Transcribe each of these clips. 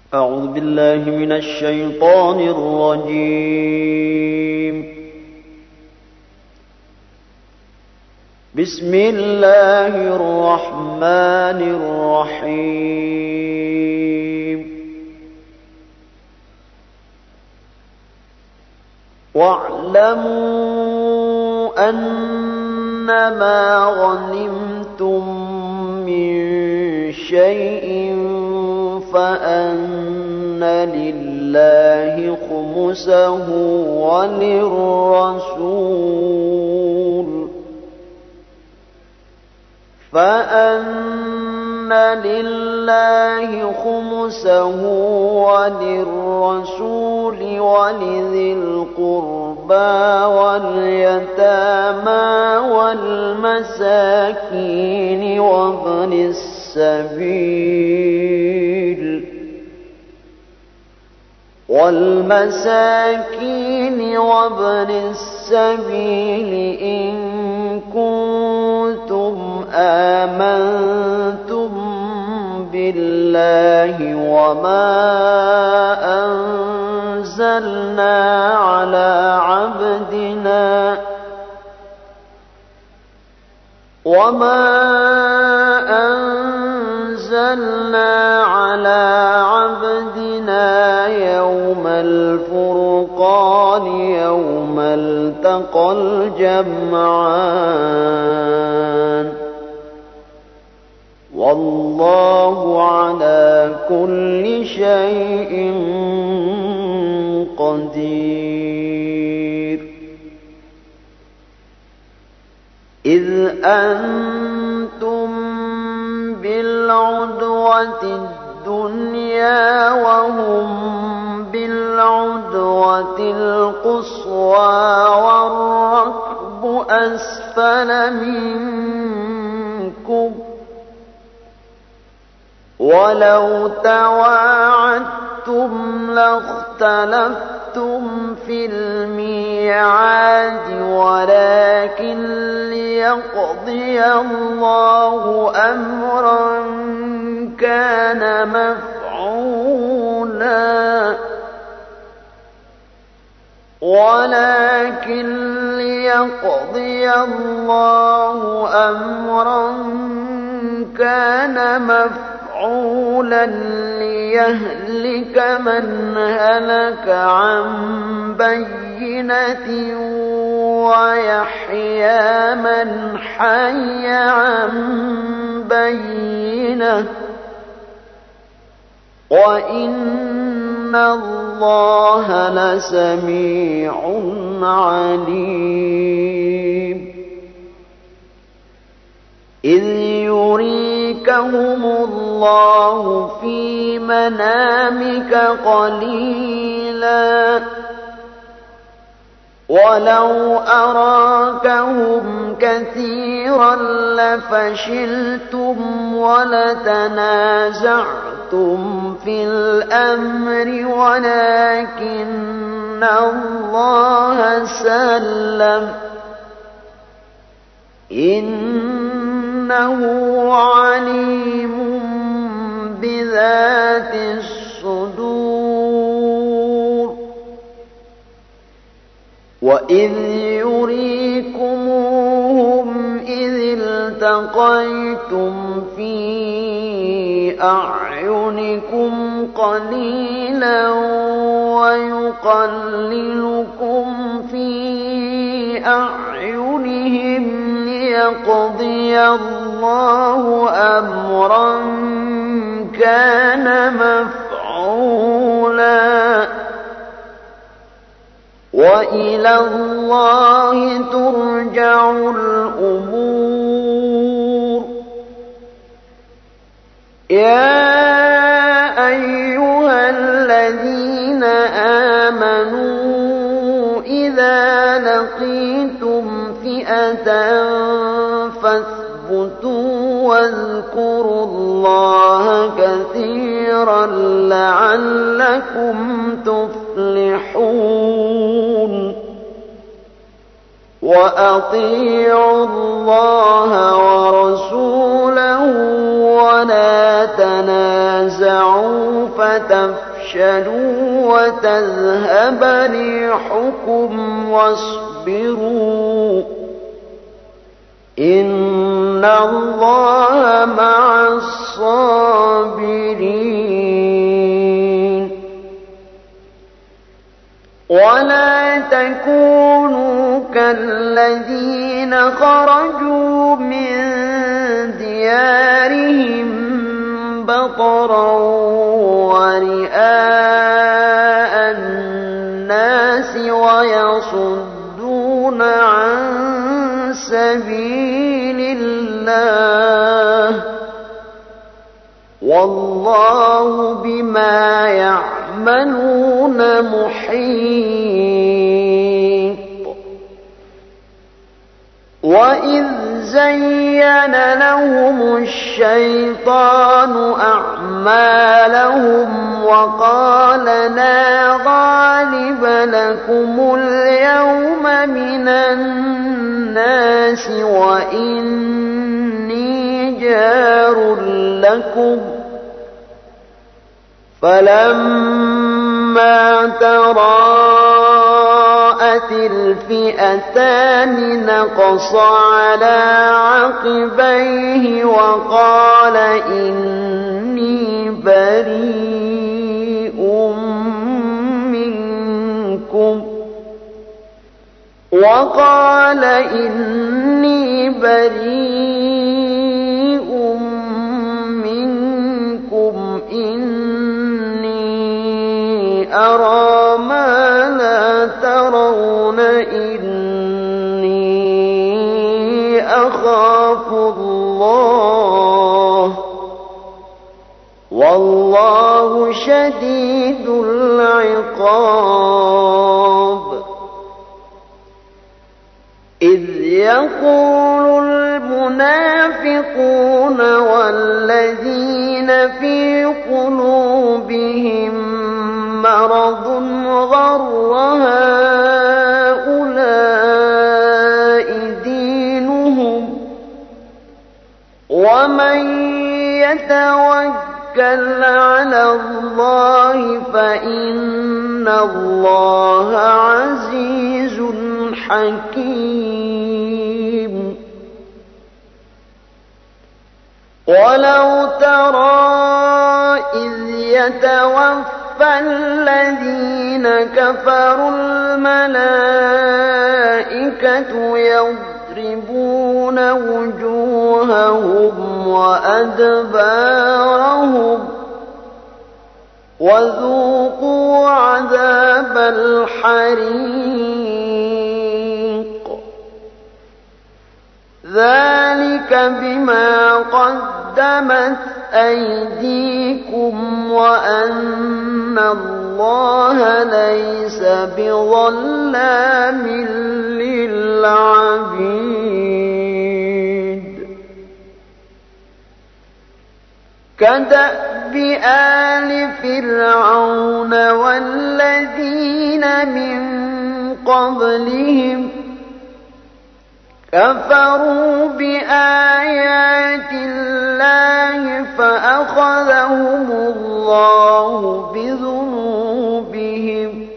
أعوذ بالله من الشيطان الرجيم. بسم الله الرحمن الرحيم. واعلموا أنما غنمتم من شيء فأن لله خمسه وللرسول ولذي القربى واليتامى والمساكين وابن السبيل إن كنتم آمنتم بالله أنزلنا على عبدنا يوم الفرقان يوم التقى الجمعان والله على كل شيء قدير. إذ أنتم بالعدوة الدنيا وهم بالعدوة القصوى والركب أسفل منكم ولو تواعدتم لاختلفتم في الميعاد ولكن ليقضي الله أمرا كان مفعولا ليهلك من هلك عن بينة ويحيى من حي عن بينة وإن الله لسميع عليم. إذ يريكهم الله في منامك قليلا ولو أراكهم كثيرا لفشلتم ولتنازعتم في الأمر ولكن الله سلم إنه عليم بذات الصدور. وإذ يريكموهم إذ التقيتم في أعينكم قليلا ويقللكم في أعينهم ليقضي الله أمرا كان مفعولا وإلى الله ترجع الأمور. يا أيها الذين آمنوا إذا لقيتم فئة فاثبتوا واذكروا الله كثيرا لعلكم تفلحون. وأطيعوا الله ورسوله ولا تنازعوا تنازعوا فتفشلوا وتذهب ريحكم واصبروا إن الله مع الصابرين ولا تكونوا كالذين خرجوا من ديارهم بطرا ورئاء الناس ويصدون عن سبيل الله والله بما يعملون محيط وإذ زين لهم الشيطان أعمالهم وقال لا غالب لكم اليوم من الناس وإني جار لكم فلما تراءت الفئتان نقص على عقبيه وقال إني بريء منكم إني أرى ما لا ترون إني أخاف الله والله شديد العقاب إذ يقول المنافقون والذين في قلوبهم مرض غر هؤلاء دينهم ومن يتوكل على الله فإن الله عزيز حكيم ولو ترى إذ يتوفى الذين كفروا الملائكة يضربون وجوههم وأدبارهم وذوقوا عذاب الحريق ذلك بما قدمت أيديكم وأن الله ليس بظلام للعبيد كدأب آل فرعون والذين من قبلهم كفروا بآيات الله فأخذهم الله بذنوبهم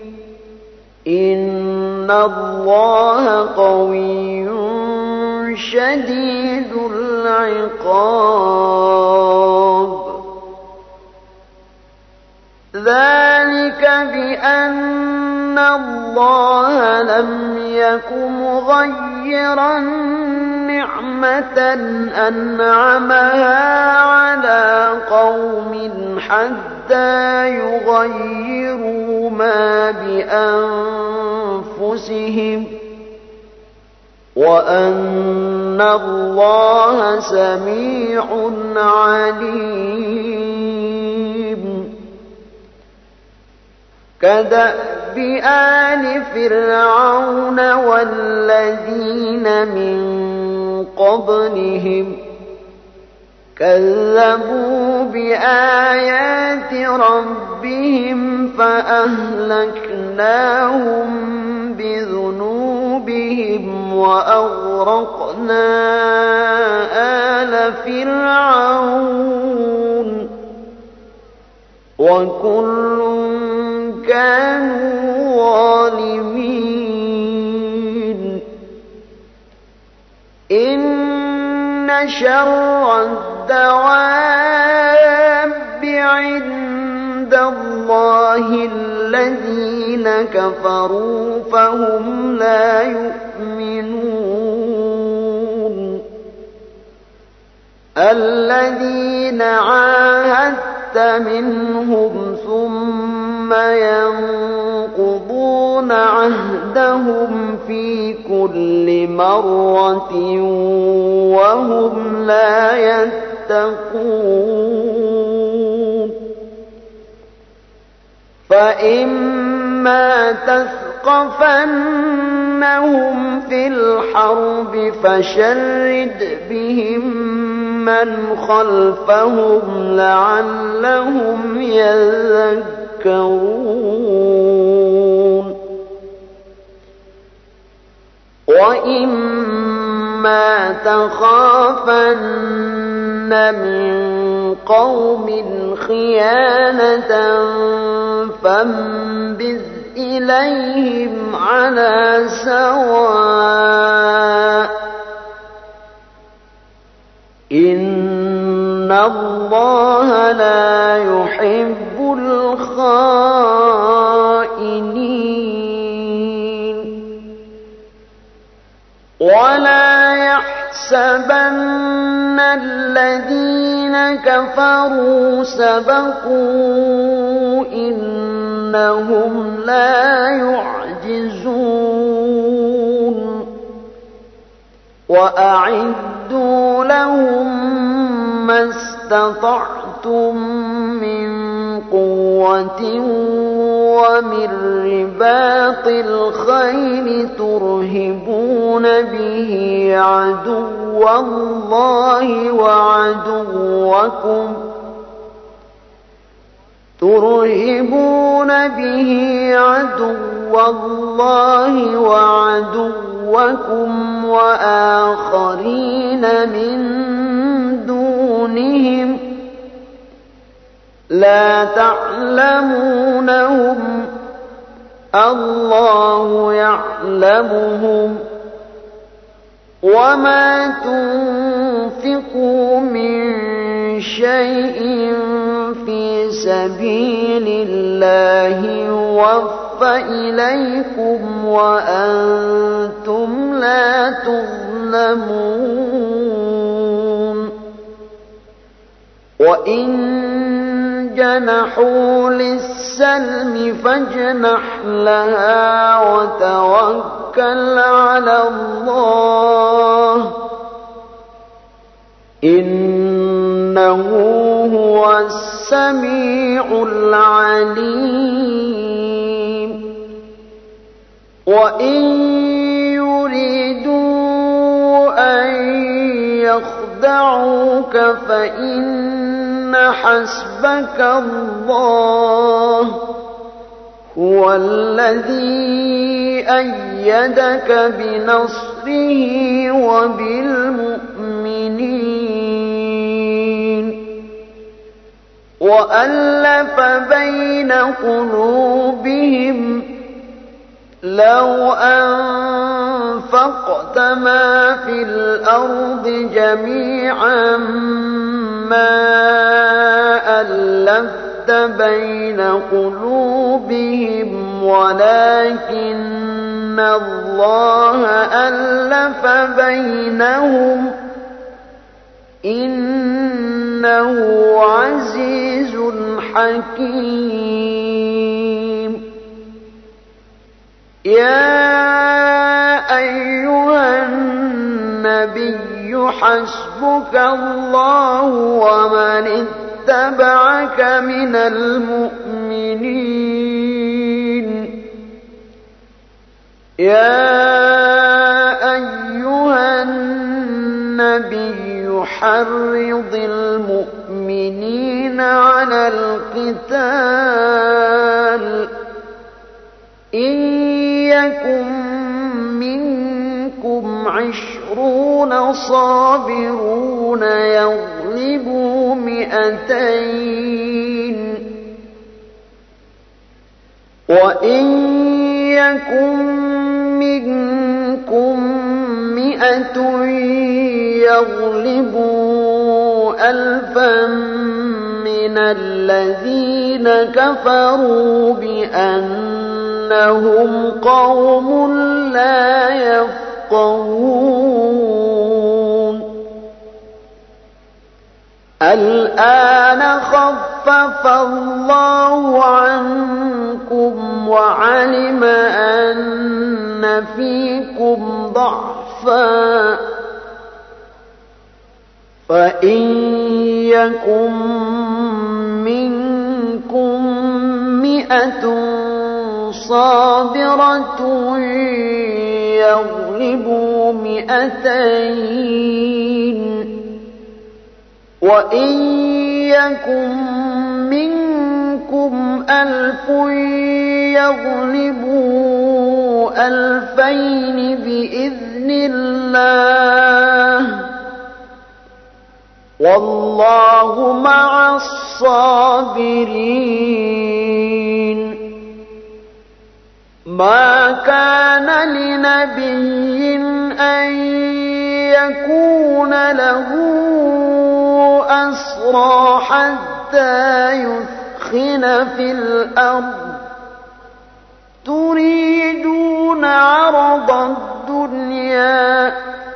إن الله قوي شديد العقاب ذلك بأن الله لم يك مغيرا نعمة أنعمها على قوم حتى يغيروا ما بأنفسهم وأن الله سميع عليم كدأب آل فرعون والذين من قبلهم كذبوا بآيات ربهم فأهلكناهم بذنوبهم وأغرقنا آل فرعون وكل كانوا ظالمين. إن شر الدواب عند الله الذين كفروا فهم لا يؤمنون. الذين عاهدت منهم ثم ينقضون عهدهم في كل مرة وهم لا يتقون. فإما تثقفنهم في الحرب فشرد بهم من خلفهم لعلهم يذكرون. وإما تخافن من قوم خيانة فانبذ إليهم على سواء إن الله لا يحب الخائنين. ولا يحسبن الذين كفروا سبقوا إنهم لا يعجزون. وأعدوا لهم ما استطعتم من قوة ومن رباط الخيل ترهبون به عدو الله وعدوكم وآخرين من دونهم لا تعلمونهم الله يعلمهم. وما تنفقوا من شيء في سبيل الله يوفى إليكم وأنتم لا تظلمون. وإن جنحوا للسلم فاجنح لها وتوكل على الله إنه هو السميع العليم. وإن يريدوا أن يخدعوك فإن حسبك الله هو الذي أيدك بنصره وبالمؤمنين. وألف بين قلوبهم لو أنفقت ما في الأرض جميعا ما ألفت بين قلوبهم ولكن الله ألف بينهم إنه عزيز حكيم. يا أيها النبي حسبك الله ومن اتبعك من المؤمنين. يا أيها النبي حرض المؤمنين على القتال إن يكن منكم 20 صابرون يغلبوا 200 وإن يكن منكم 100 يغلبوا 1000 من الذين كفروا بأنهم قوم لا يفقهون الآن خفف الله عنكم وعلم أن فيكم ضعفا فإن يكن منكم 100 صابرة يغلبوا 200 وإن يكن منكم 1000 يغلبوا 2000 بإذن الله والله مع الصابرين ما كان لنبي أن يكون له أسرى حتى يثخن في الأرض تريدون عرض الدنيا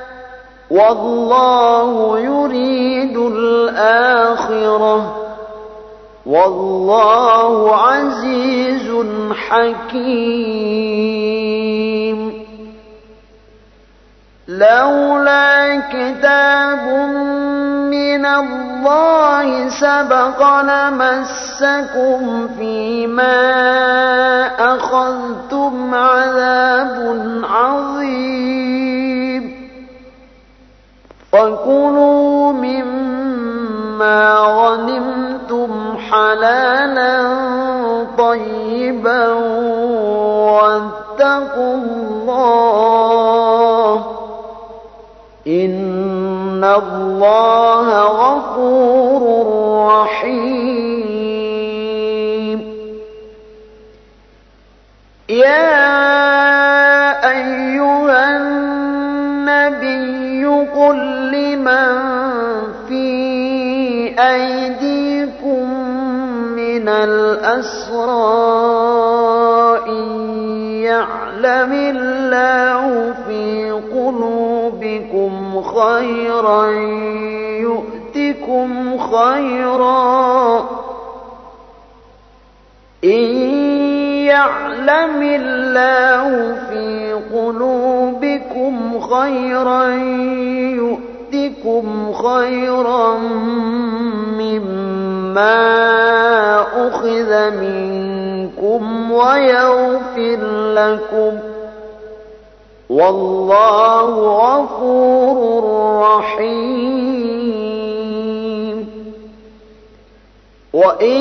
والله يريد الآخرة والله عزيز حكيم لولا كتاب من الله سبق لمسكم فيما أخذتم عذاب عظيم فكلوا مما غنمتم حلالا طيبا واتقوا الله إن الله غفور رحيم يا أيها النبي قل لمن في أيديكم من الأسرى إن يعلم الله في قلوبكم خيرا يؤتكم خيرا إن يعلم الله في قلوبكم خيرا يؤتكم خيرا مما أخذ منكم ويغفر لكم والله غفور رحيم وإن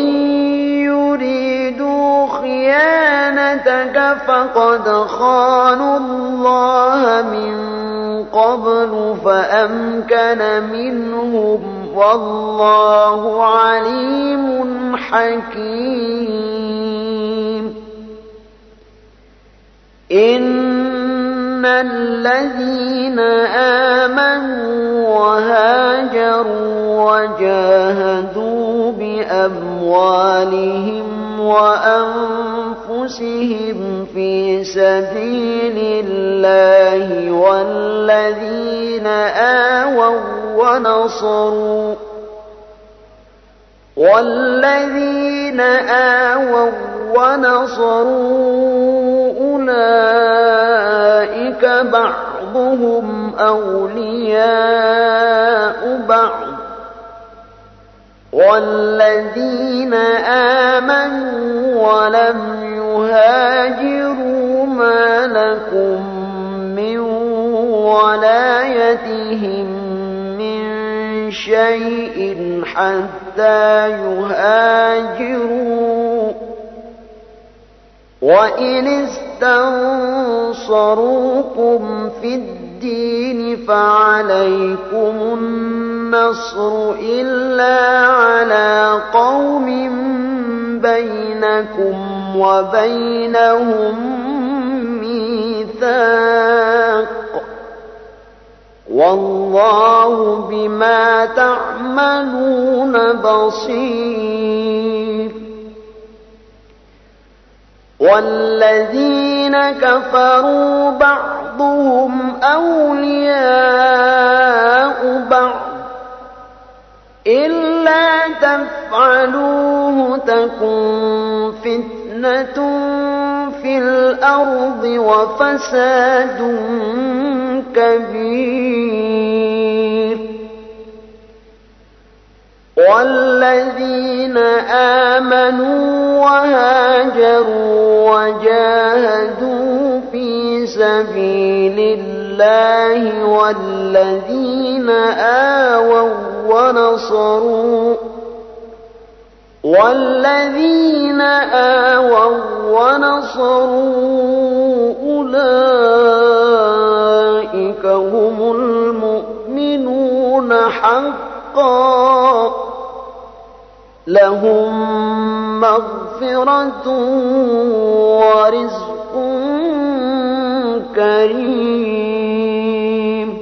يريدوا خيانتك فقد خانوا الله من قبل فأمكن منهم والله عليم حكيم إن الذين آمنوا وهاجروا وجاهدوا بأموالهم وأنفسهم في سبيل الله والذين آووا ونصروا أولئك بعضهم أولياء بعض والذين آمنوا ولم يهاجروا ما لكم من ولايتهم من شيء حتى يهاجروا وإن استنصروكم في الدين فعليكم النصر إلا على قوم بينكم وبينهم ميثاق والله بما تعملون بصير والذين كفروا بعضهم أولياء بعض إلا تفعلوه تكن فتنة في الأرض وفساد كبير والذين آمنوا وهاجروا وجاهدوا في سبيل الله والذين آووا ونصروا أولئك هم المؤمنون حقا لهم مغفرة ورزق كريم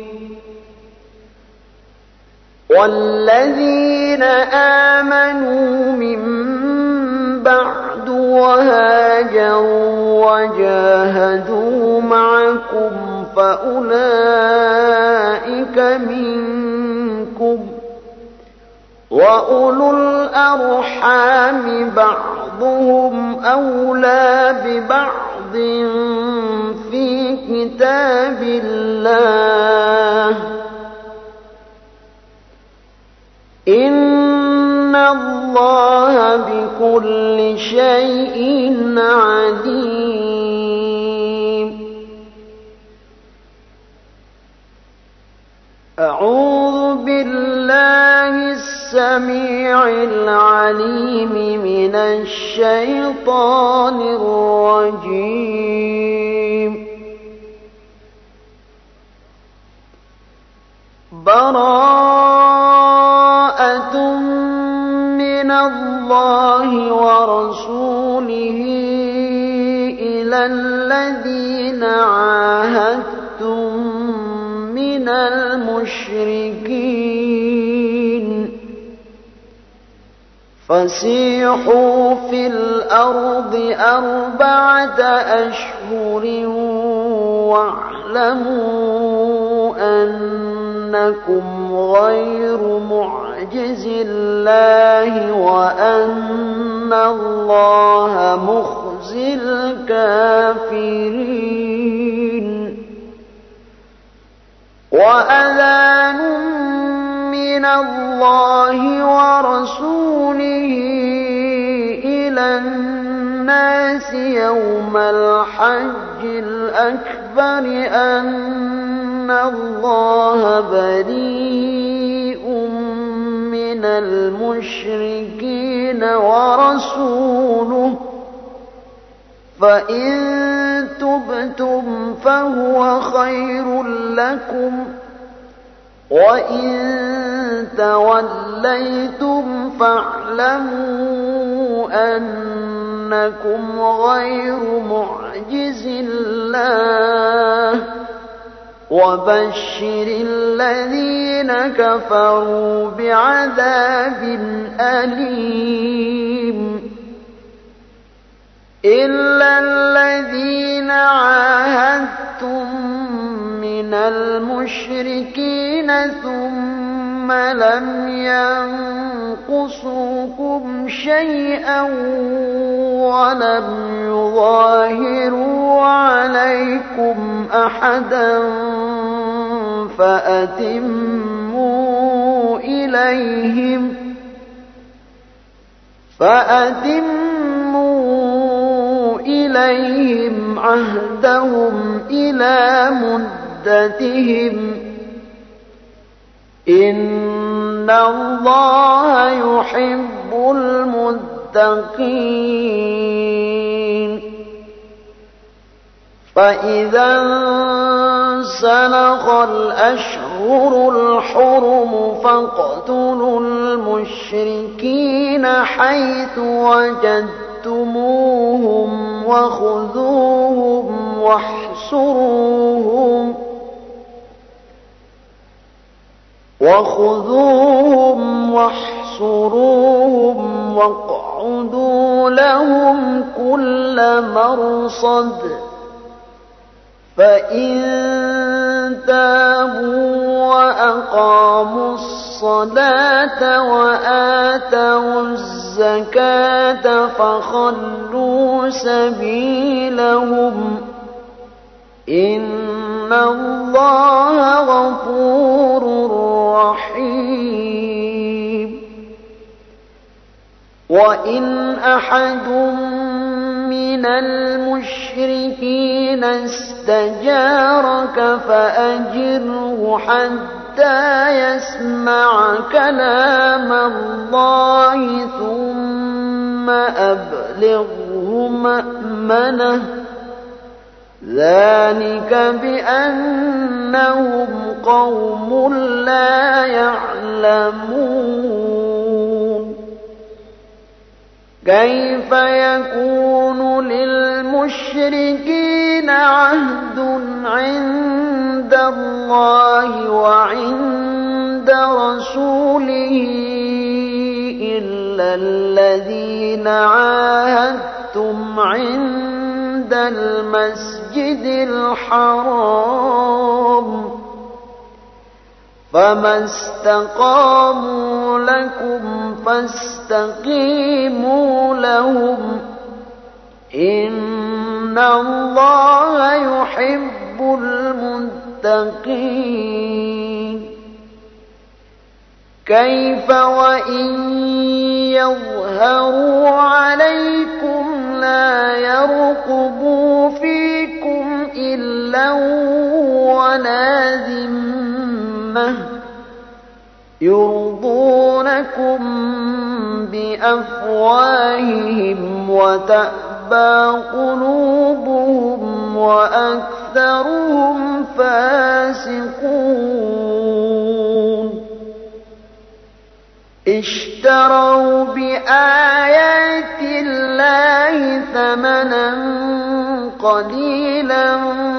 والذين آمنوا من بعد وهاجروا وجاهدوا معكم فأولئك منكم وأولو الأرحام بعضهم أولى ببعض في كتاب الله إن الله بكل شيء عليم أعوذ بالله السميع العليم من الشيطان الرجيم براءة من الله ورسوله إلى الذين عاهدتم من المشركين فسيحوا في الأرض 4 أشهر واعلموا أنكم غير معجز الله وأن الله مخزي الكافرين وأذان من الله ورسوله إلى الناس يوم الحج الأكبر أن الله بريء من المشركين ورسوله فإن تبتم فهو خير لكم وإن توليتم فاعلموا أنكم غير معجز الله وبشر الذين كفروا بعذاب أليم إلا الذين عاهدتم من المشركين ثم لم ينقصوكم شيئا ولم يظاهروا عليكم أحدا فأتموا إليهم عهدهم إلى مدتهم إن الله يحب المتقين فإذا انسلخ الأشهر الحرم فاقتلوا المشركين حيث وجدتموهم وجدتموهم وخذوهم واحصروهم واقعدوا لهم كل مرصد فإن تابوا وأقاموا الصلاة وآتوا الزكاة فخلوا سبيلهم إن الله غفور رحيم. وإن أحد من المشركين استجارك فأجره حتى يسمع كلام الله ثم أبلغه مأمنه ذلك بأنهم قوم لا يعلمون. كيف يكون للمشركين عهد عند الله وعند رسوله إلا الذين عاهدتم عند المسجد الحرام فما استقاموا لكم فاستقيموا لهم إن الله يحب المتقين. كيف وإن يظهروا عليكم لا يرقبوا فيكم إلا ولا ذمة يرضونكم بأفواههم وتأبى قلوبهم وأكثرهم فاسقون. اشتروا بآيات الله ثمنا قليلا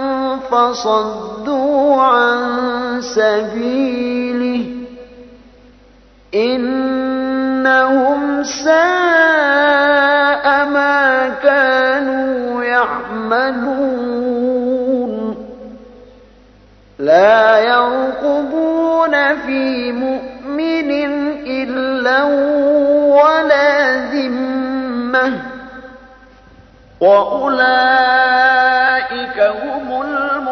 فصدوا عن سبيله إنهم ساء ما كانوا يعملون. لا يرقبون في مؤمن إلا ولا ذمة وأولئك هم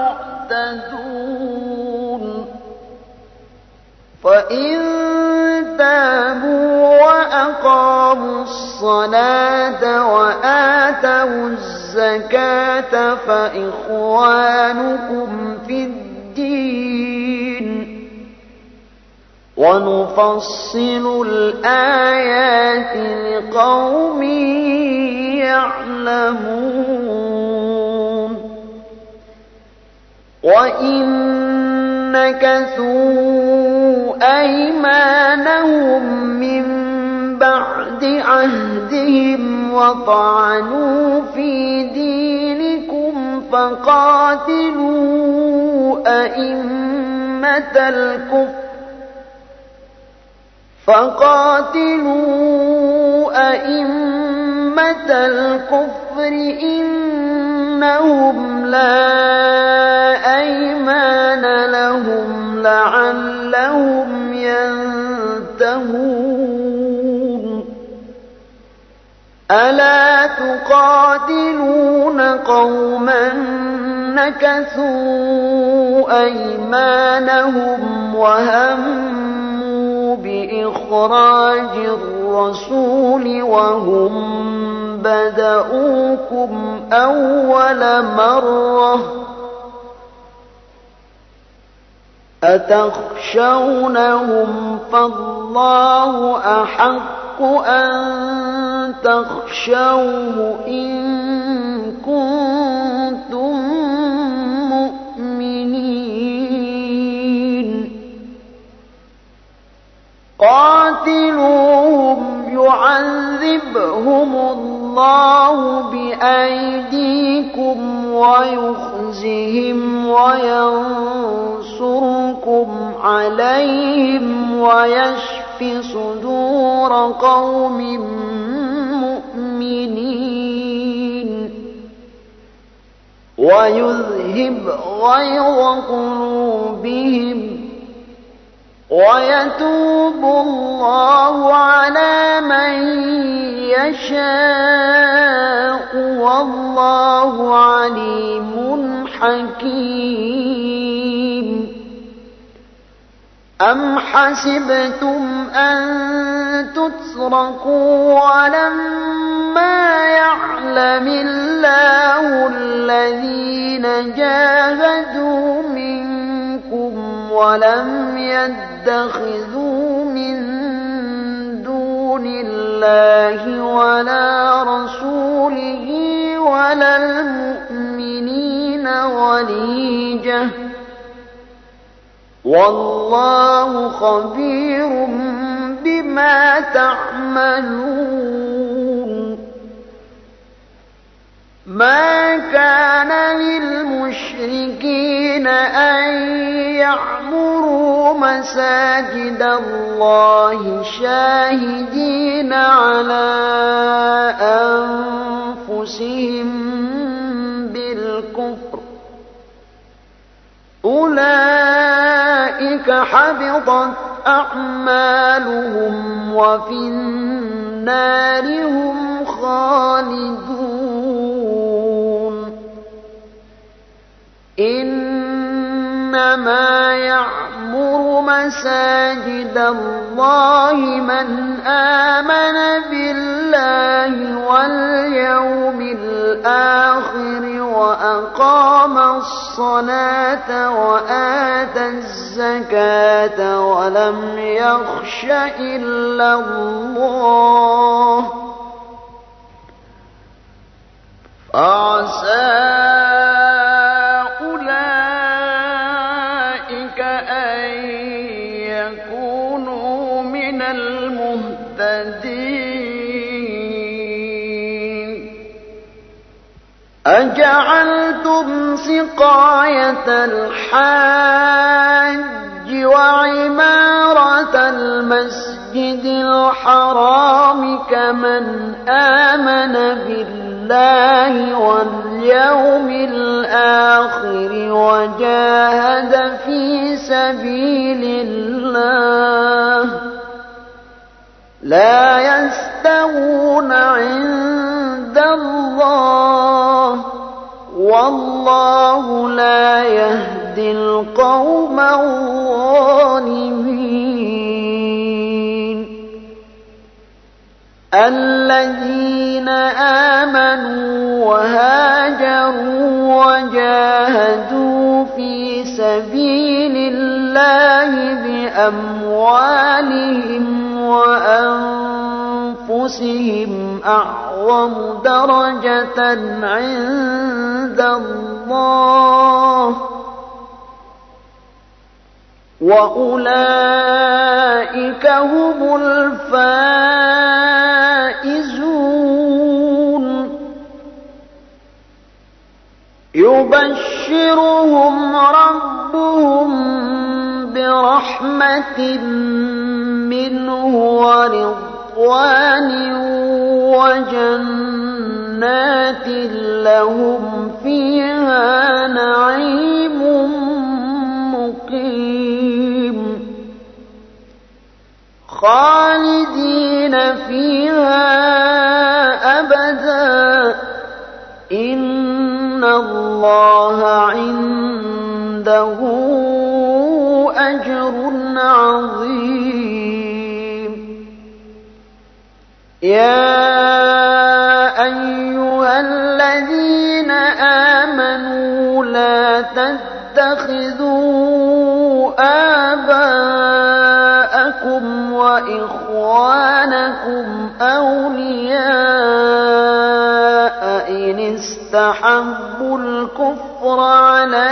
المعتدون. فإن تابوا وأقاموا الصلاة وآتوا الزكاة فإخوانكم في الدين ونفصل الآيات لقوم يعلمون. وإن نكثوا أيمانهم من بعد عهدهم وطعنوا في دينكم فقاتلوا أئمة الكفر إنهم لا أيمان لهم لعلهم ينتهون. ألا تقاتلون قوما نكثوا أيمانهم وهموا بإخراج الرسول وهم بدؤوكم أول مرة أتخشونهم فالله أحق أن تخشوه إن كنتم مؤمنين. قاتلوهم يعذبهم يعذبهم الله بأيديكم ويخزهم وينصركم عليهم ويشف صدور قوم مؤمنين ويذهب غيظ قلوبهم ويتوب الله على من يشاء والله عليم حكيم. أم حسبتم أن تتركوا ولما يعلم الله الذين جاهدوا منكم ولم يتخذوا من دون الله ولا رسوله ولا المؤمنين وليجة والله خبير بما تعملون. ما كان للمشركين أن يعمروا مساجد الله شاهدين على أنفسهم بالكفر أولئك حبطت أعمالهم وفي النار هم خالدون. إنما يعمر مساجد الله من آمن بالله واليوم الآخر وأقام الصلاة وآتى الزكاة ولم يخش إلا الله فعسى أولئك أن يكونوا من المهتدين. أجعلتم سقاية الحاج وعمارة المسجد الحرام كمن آمن بالله واليوم الآخر وجاهد في سبيل الله لا يستوون عند الله والله لا يهدي القوم الظالمين. الذين آمنوا وهاجروا وجاهدوا في سبيل الله بأموالهم وأنفسهم أعظم درجة عند الله وأولئك هم الفائزون. يبشرهم ربهم برحمة منه ورضوان وجنات لهم فيها نعيم مقيم خالدين فيها أبدا إن الله عنده أجر عظيم. يا أيها الذين آمنوا لا تتخذوا آباءكم وإخوانكم أولياء إن استحبوا الكفر على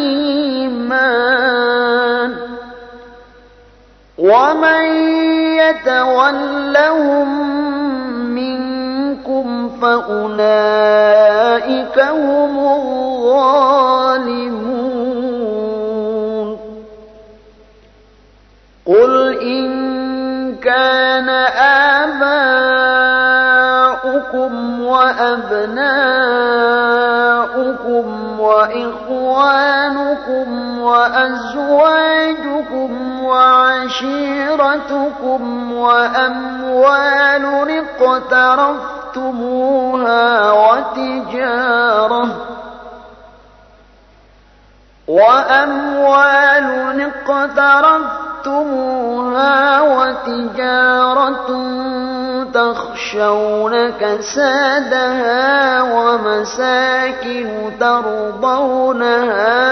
الإيمان ومن يتولهم فأولئك هم الظالمون. قل إن كان آباؤكم وأبناؤكم وإخوانكم وأزواجكم وعشيرتكم وأموال اقترفتموها وتجارة تخشون كسادها ومساكن ترضونها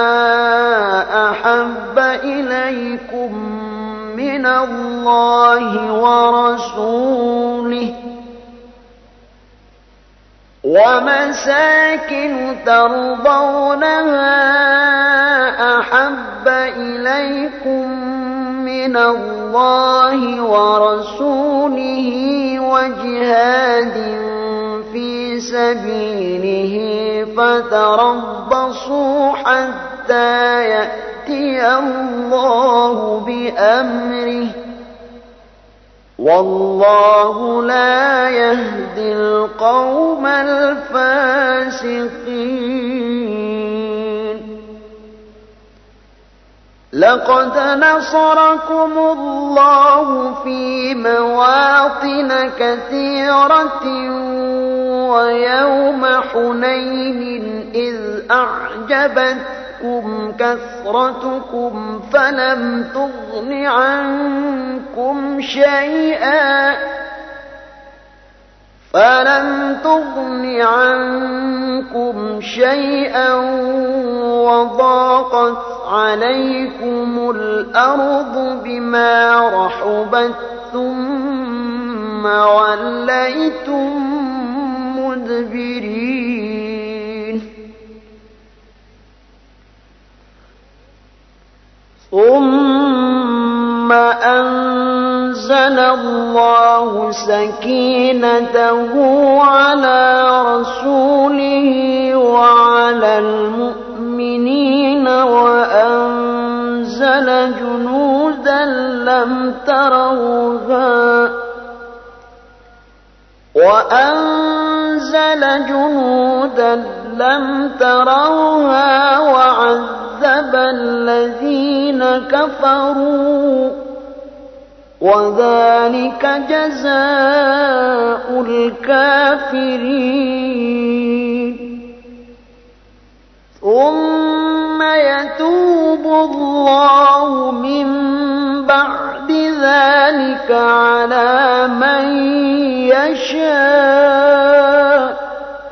أحب إليكم من الله ورسوله وجهاد في سبيله فتربصوا حتى يأتي الله بأمره والله لا يهدي القوم الفاسقين. لقد نصركم الله في مواطن كثيرة ويوم حنين إذ أعجبتكم كثرتكم فلم تغن عنكم شيئا وضاقت عليكم الأرض بما رحبت ثم وليتم مدبرين. ثم أنزل الله سكينته على رسوله وعلى المؤمنين وأنزل جنودا لم تروها وعذب الذين كفروا وذلك جزاء الكافرين. ثم يتوب الله من بعد ذلك على من يشاء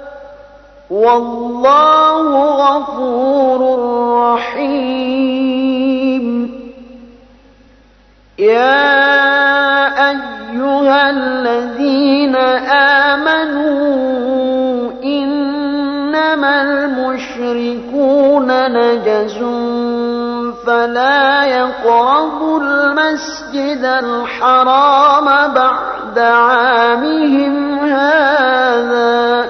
والله غفور رحيم. يا أيها الذين آمنوا إنما المشركون نجس فلا يقربوا المسجد الحرام بعد عامهم هذا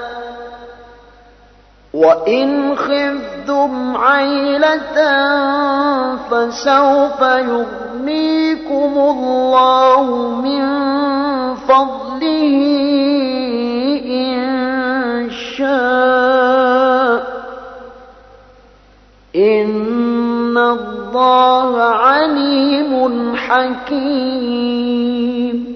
وإن خفتم عيلة فسوف يغنيكم الله من فضله إن شاء إن الله عليم حكيم.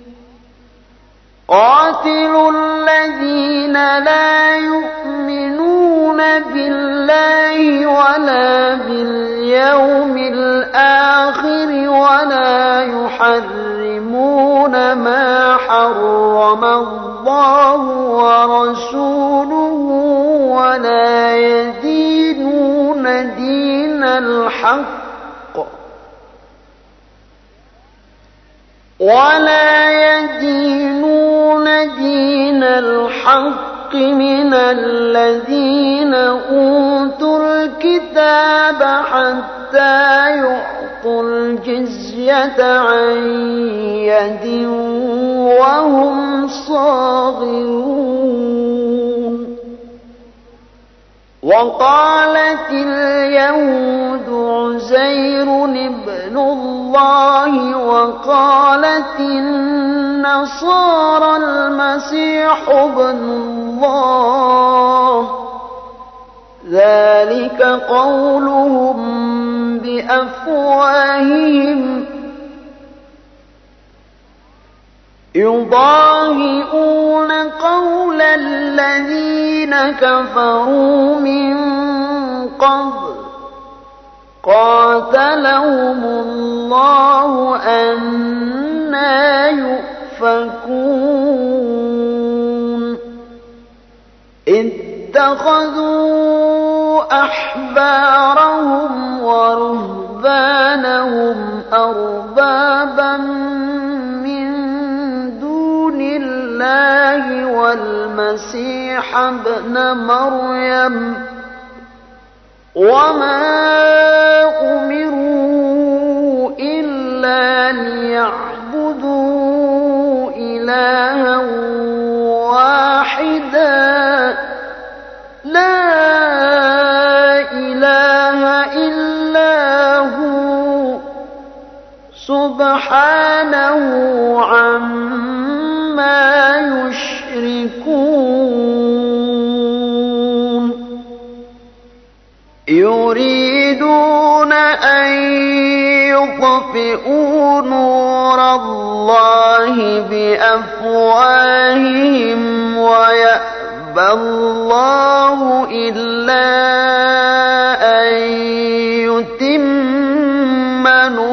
قاتلوا الذين لا يؤمنون بالله ولا باليوم الآخر ولا يحرمون ما حرم الله ورسوله ولا يدينون دين الحق من الذين أوتوا الكتاب حتى يعطوا الجزية عن يد وهم صاغرون. وقالت اليهود عزير ابن الله وقالت النصارى المسيح ابن الله ذلك قولهم بأفواههم يضاهئون قول الذين كفروا من قبل قاتلهم الله أنى يؤفكون اتخذوا أحبارهم ورهبانهم أربابا من دون الله والمسيح ابن مريم وما أمروا إلا ليعبدوا إلها واحدا لا إله إلا هو سبحانه عما يشركون يريدون أن يطفئوا نور الله بأفواههم ويأبى الله إلا أن يتم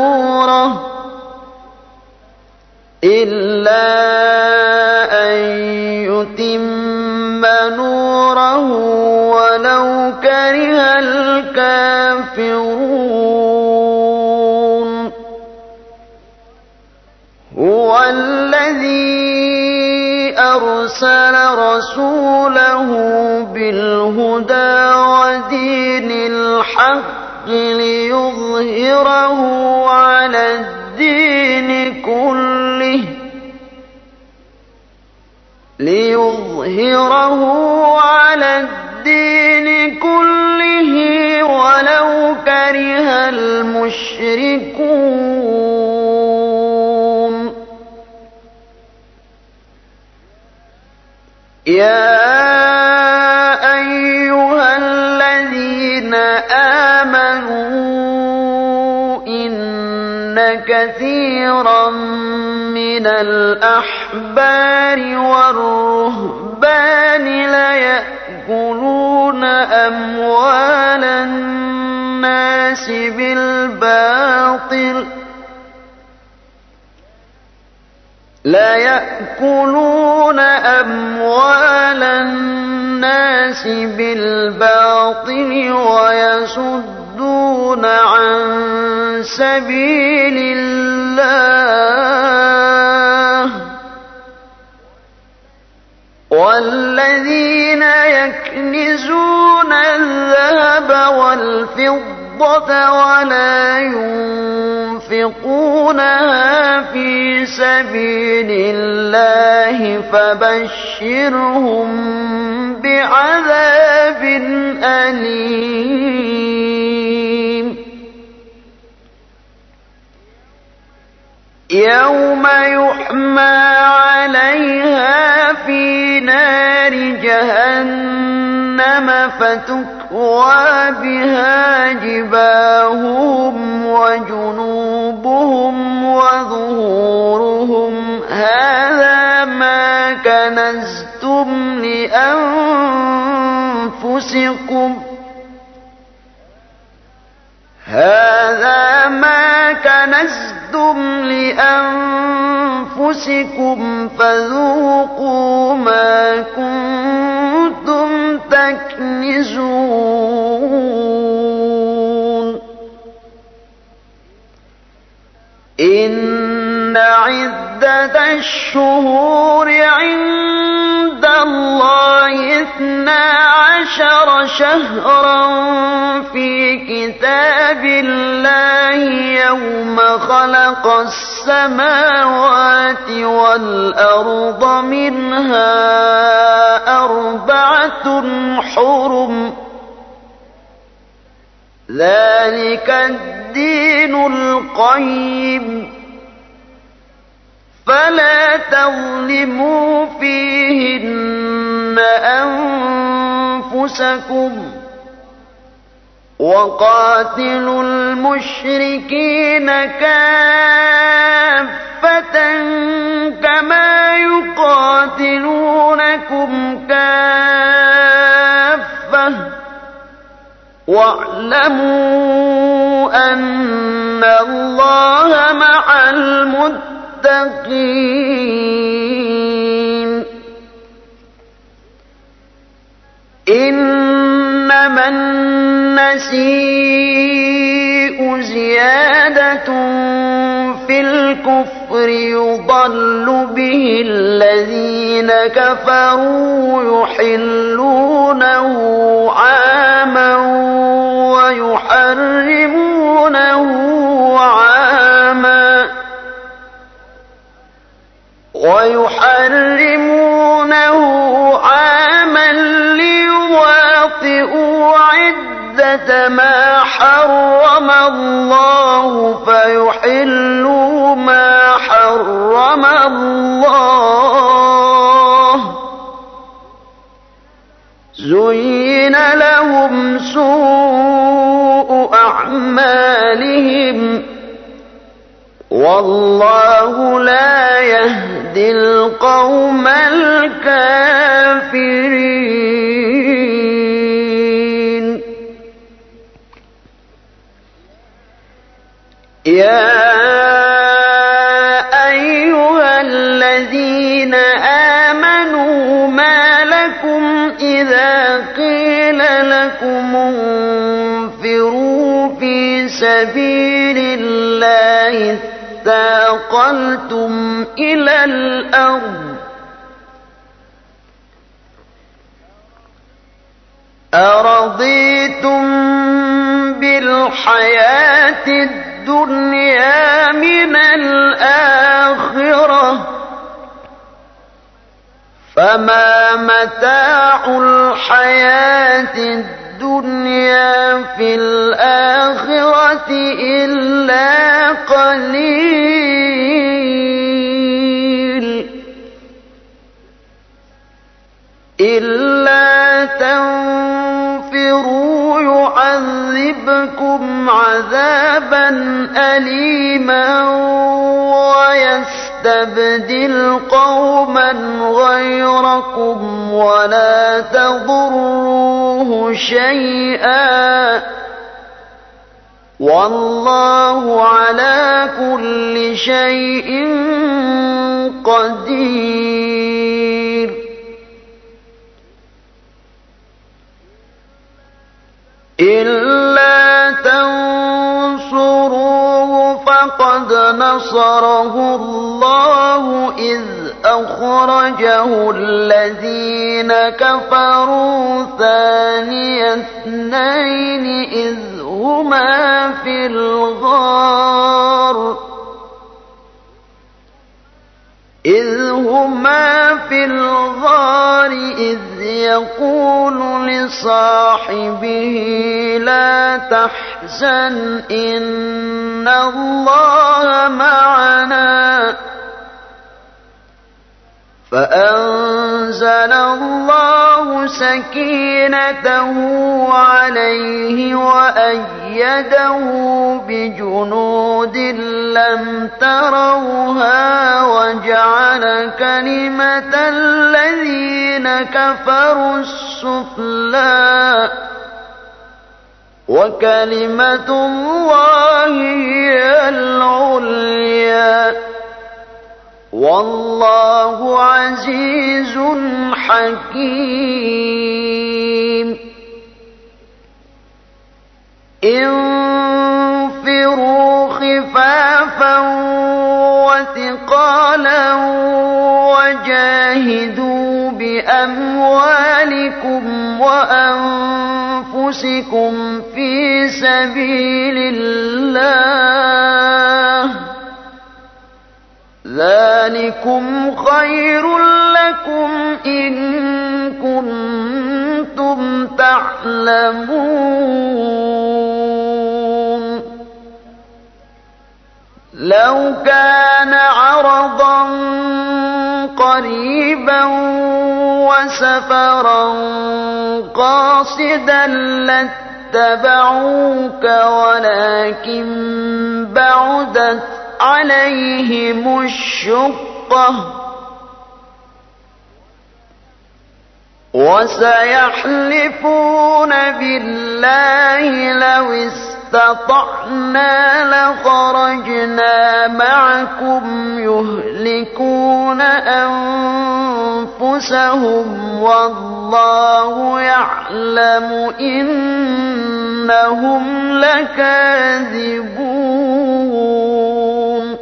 نوره ولو كره الكافرون هو الذي أرسل رسوله بالهدى ودين الحق ليظهره على الدين كله ولو كره المشركون يا أيها الذين آمنوا إن كثيرا من الأحبار والرهبان ليأكلون أموال الناس بالباطل ويصدون عن سبيل الله والذين يكنزون الذهب والفضة ولا ينفقونها في سبيل الله فبشرهم بعذاب أليم يوم يحمى عليها في نار جهنم فتكوى بها جباههم وجنوبهم وظهورهم هذا ما كنزتم لأنفسكم فذوقوا ما كنتم تكنزون إن عدة الشهور عند الله 12 شهرا في كتاب الله يوم خلق السماوات والأرض منها 4 حرم ذلك الدين القيم فلا تظلموا فيهن أنفسكم وقاتلوا المشركين كافة كما يقاتلونكم كافة واعلموا أن الله مع المتقين إنما النسيء زيادة في الكفر يضل به الذين كفروا يحلونه عاما ويحرمونه عاما ليواطئوا عدة ما حرم الله فيحلوا ما حرم الله زين لهم سوء أعمالهم والله لا يهدي القوم الكافرين يا أيها الذين آمنوا ما لكم إذا قيل لكم انفروا في سبيل الله اثاقلتم إلى الأرض أرضيتم بالحياة الدنيا من الآخرة فما متاع الحياة الدنيا في الآخرة إلا قليل إلا تنفروا يعذبكم عذابا أليما ويستبدل قوما غيركم ولا تضروه شيئا والله على كل شيء قدير إلا تنصروه فقد نصره الله إذ أخرجه الذين كفروا ثاني اثنين إذ هما في الغار إذ يقول لصاحبه لا تحزن إن الله معنا فأنزل الله سكينته عليه وأيده بجنود لم تروها وجعل كلمة الذين كفروا السفلى وكلمة الله هي العليا والله عزيز حكيم انفروا خفافا وثقالا وجاهدوا بأموالكم وأنفسكم في سبيل الله ذلكم خير لكم إن كنتم تعلمون ولو كان عرضا قريبا وسفرا قاصدا لاتبعوك ولكن بعدت عليهم الشقة وسيحلفون بالله لو استطعنا لخرجنا معكم يهلكون أنفسهم والله يعلم إنهم لكاذبون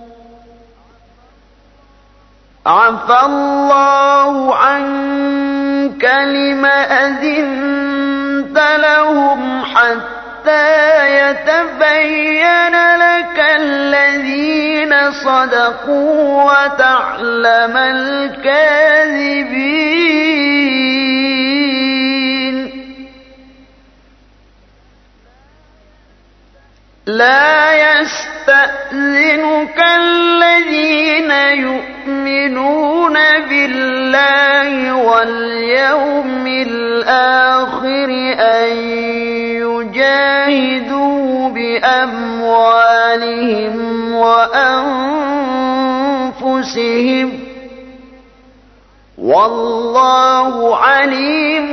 عفى الله عنك لم أذنت لهم حتى يتبين لك الذين صدقوا وتعلم الكاذبين لا يستأذنك الذين يؤمنون بالله واليوم الآخر أن يجاهدوا بأموالهم وأنفسهم والله عليم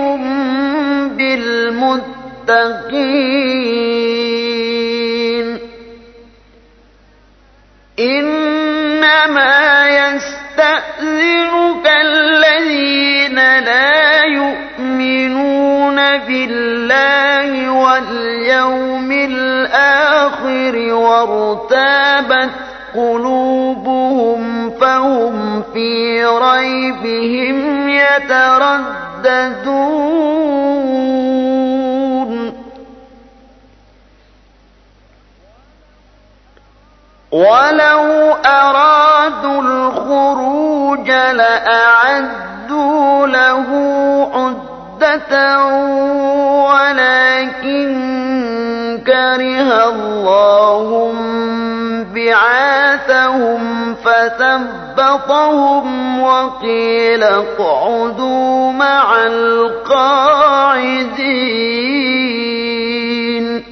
بالمتقين إنما يستأذنك الذين لا يؤمنون بالله واليوم الآخر وارتابت قلوبهم فهم في ريبهم يترددون ولو أرادوا الخروج لأعدوا له عدة ولكن كره الله بعاثهم فثبطهم وقيل اقعدوا مع القاعدين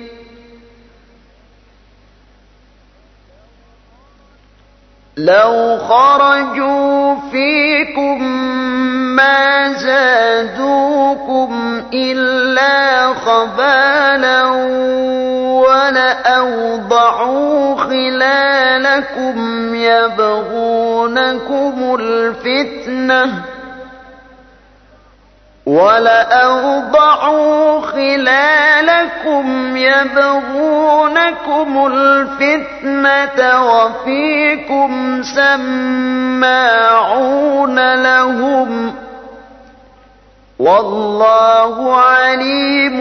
لو خرجوا فيكم ما زادوكم إلا خبالا ولأوضعوا خلالكم يبغونكم الفتنة وفيكم سماعون لهم والله عليم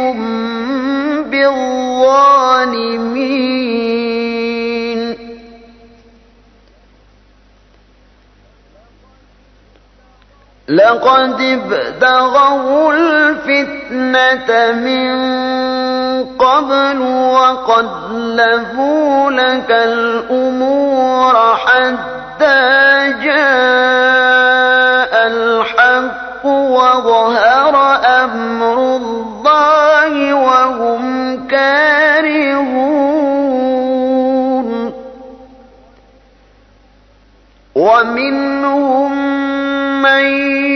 بالظالمين لقد ابتغوا الفتنة من قبل وقلبوا لك الأمور حتى جاء الحق وظهر أمر الله وهم كارهون ومنهم من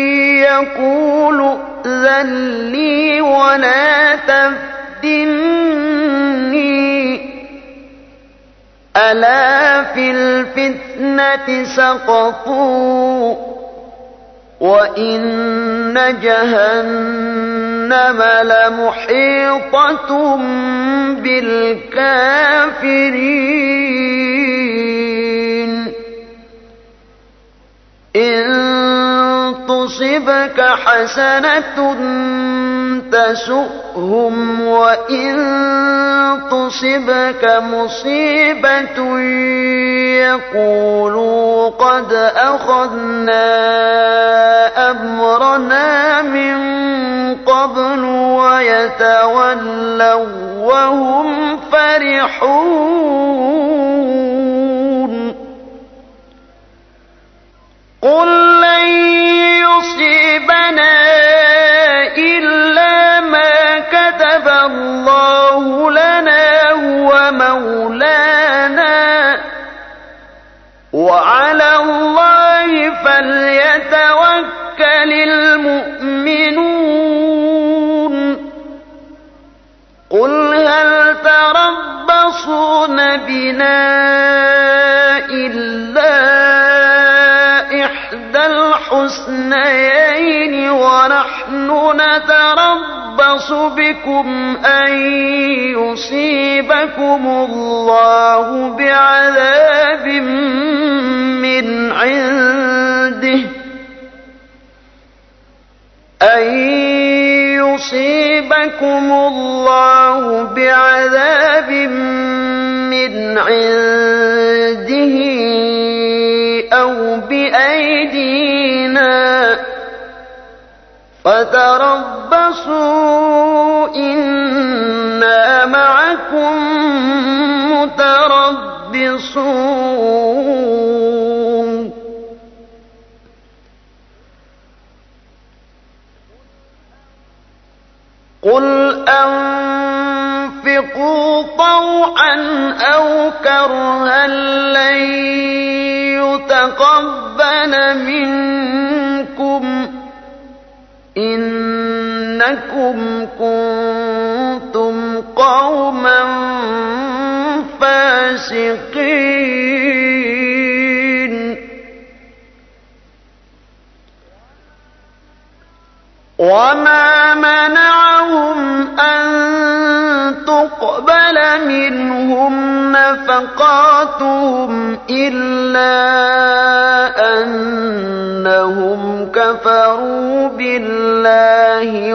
يقول ائذن لي ولا تفتني ألا في الفتنة سقطوا وإن جهنم لمحيطة بالكافرين إن تصبك حسنة تسؤهم وإن تصبك مصيبة يقولوا قد أخذنا أمرنا من قبل ويتولوا وهم فرحون قل لن يصيبنا إلا ما كتب الله لنا هو مولانا وعلى الله فليتوكل المؤمنون قل هل تربصون بنا إلا إحدى الحسنيين ونحن نتربص بكم أن يصيبكم الله بعذاب من عنده أو بأيدينا فتربصوا إنا معكم متربصون قل أنفقوا طوعا أو كرها لن يتقبل منكم إنكم كنتم قوما فاسقين وما منعهم أن تقبل منهم نفقاتهم إلا أنهم كفروا بالله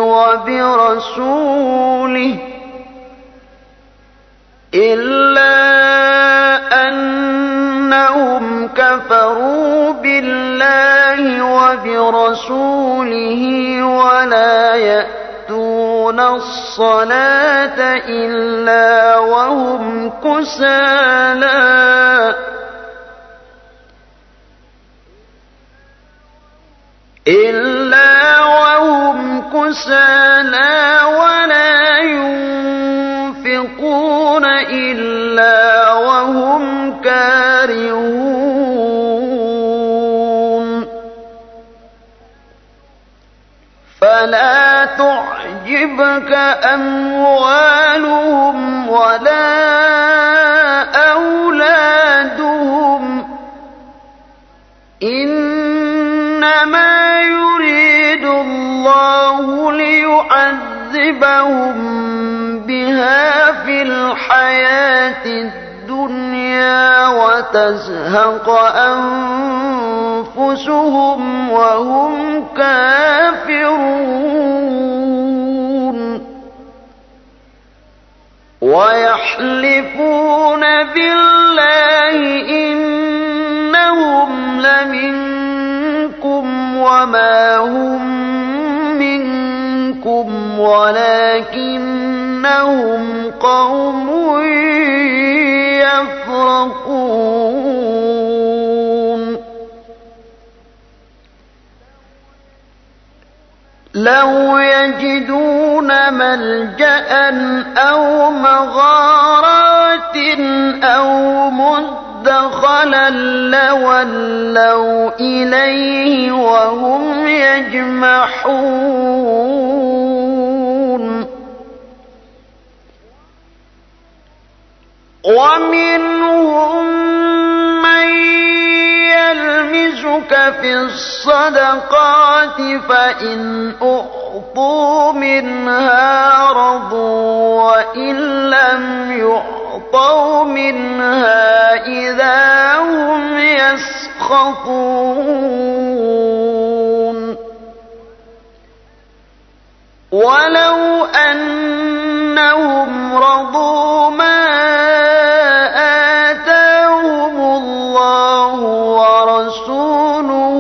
وبرسوله ولا يأتون الصلاة إلا وهم كسالى ولا ينفقون إلا وهم كارهون فلا تعجبك أموالهم ولا أولادهم إنما يريد الله ليعذبهم بها في الحياة الدنيا وتزهق أنفسهم وهم كافرون ويحلفون بالله إنهم لمنكم وما هم منكم ولكنهم قوم يفرقون لو يجدون ملجأ أو مغارات أو مدخلا لولوا إليه وهم يجمحون ومنهم من يلمزك في الصدقات فإن أعطوا منها رضوا وإن لم يعطوا منها إذا هم يسخطون ولو أنهم رضوا ما آتاهم الله ورسوله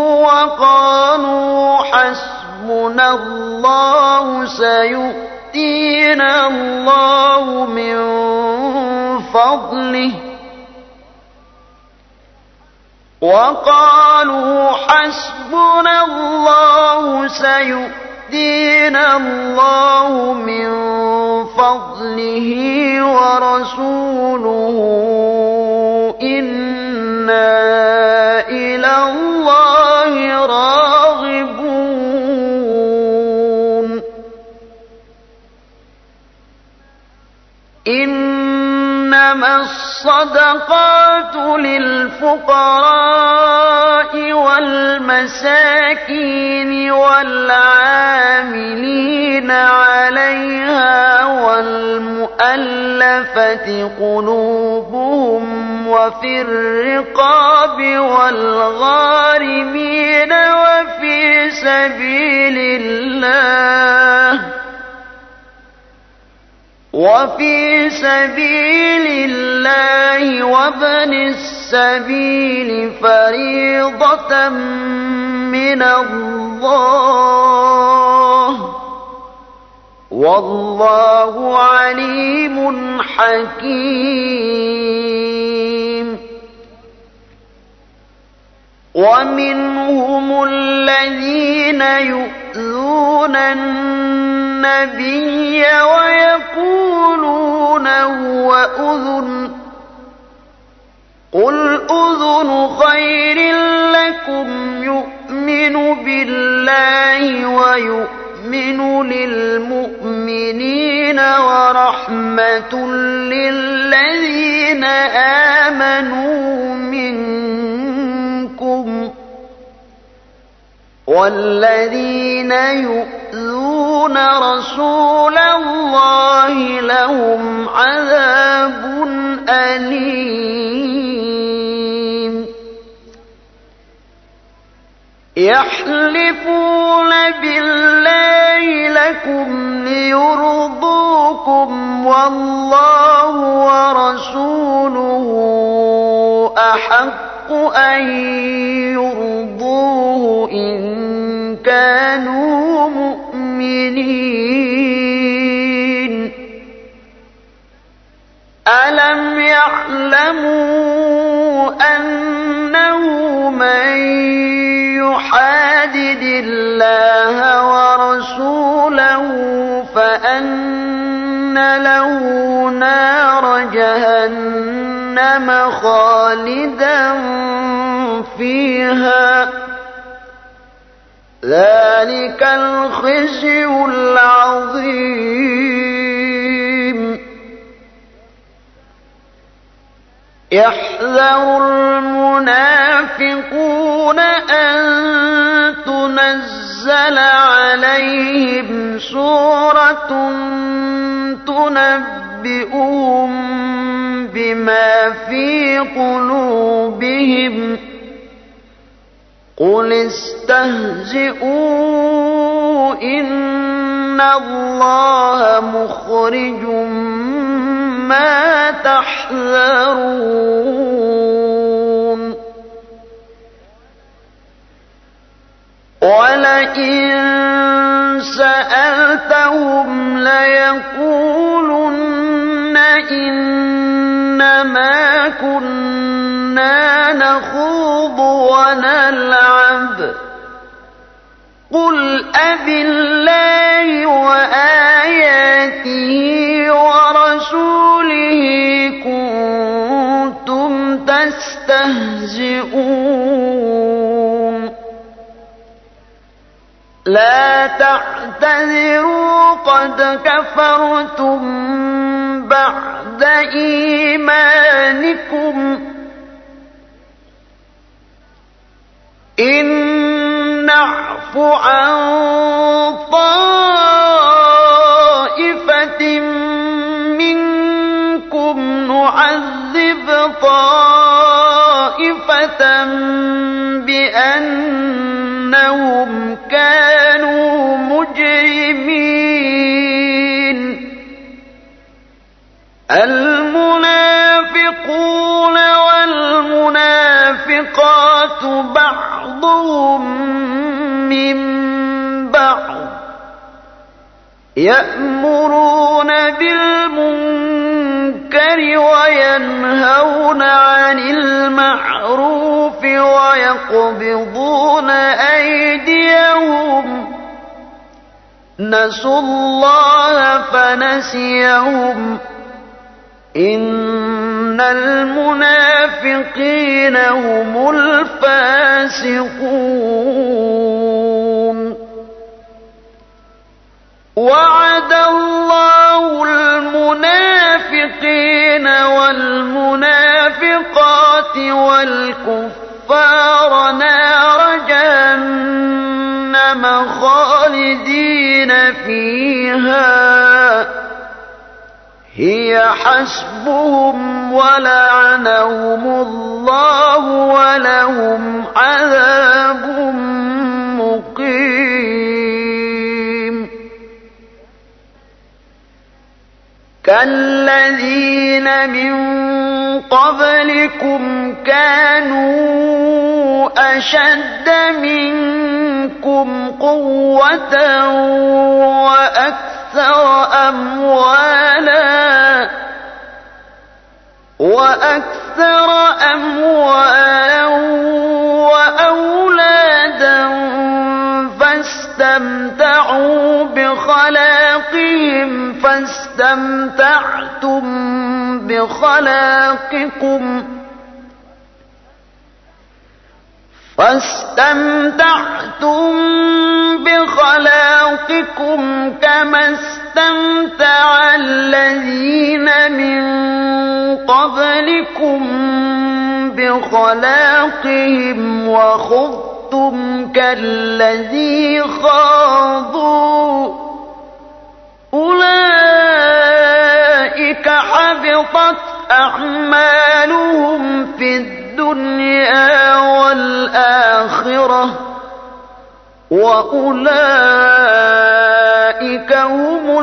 وقالوا حسبنا الله سيؤتينا الله من فضله وقالوا حسبنا الله سيؤتينا الله من فضله ورسوله إنا إلى الله راغبون إنما الصدقات للفقراء والمساكين والعاملين عليها والمؤلفة قلوبهم وفي الرقاب والغارمين وفي سبيل الله وابن السبيل فريضة من الله والله عليم حكيم ومنهم الذين يؤذون النبي ويقولون هو أذن قل أذن خير لكم يؤمن بالله ويؤمن للمؤمنين ورحمة للذين آمنوا منكم والذين يؤذون رسول الله لهم عذاب أليم يحلفون بالله لكم ليرضوكم والله ورسوله أحق أن يرضوه إن كانوا مؤمنين ألم يعلموا أنه من يحادد الله ورسوله فأن له نار جهنم خالدا فيها ذلك الخزي العظيم يحذر المنافقون أن تنزل عليهم سورة تنبئهم بما في قلوبهم قل استهزئوا إن الله مخرج ما تحذرون ولئن سألتهم ليقولن إنما كنا نخوض ونلعب قل أبالله وآياته ورسوله كنتم تستهزئون لا تعتذروا قد كفرتم بعد إيمانكم إن نعف عن طائفة منكم نعذب طائفة بأنهم كانوا مجرمين المنافقون والمنافقات بعضهم من بعض يأمرون بالمنكر وينهون عن المعروف ويقبضون أيديهم نسوا الله فنسيهم إن المنافقين هم الفاسقون وعد الله المنافقين والمنافقات والكفار نار جهنم خالدين فيها هي حسبهم ولعنهم الله ولهم عذاب مقيم كالذين من قبلكم كانوا أشد منكم قوة وأكثر أموالا وأولادا فاستمتعوا بخلاقهم فاستمتعتم بخلاقكم كما استمتع الذين من قبلكم بخلاقهم وخضتم كالذي خاضوا أولئك حبطت أعمالهم في الدنيا والآخرة وأولئك هم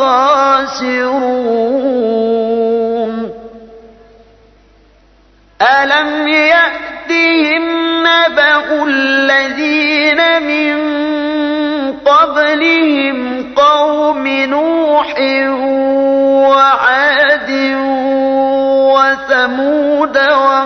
الخاسرون ألم يأتهم نبأ الذين من قبلهم قوم نوح وعاد وثمود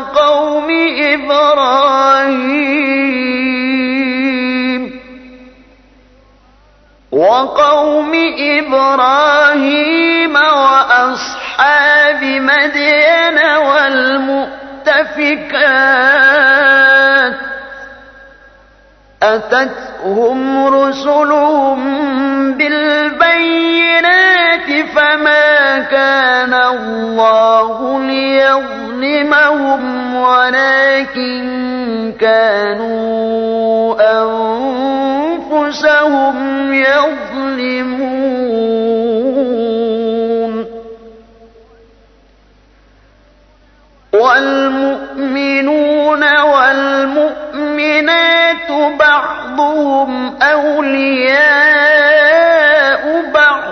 وقوم إبراهيم وأصحاب مدين والمؤتفكات أتتهم رسلهم بالبينات فما كان الله ليظلمهم ولكن كانوا أنفسهم يظلمون والمؤمنون والمؤمنات بعضهم أولياء بعض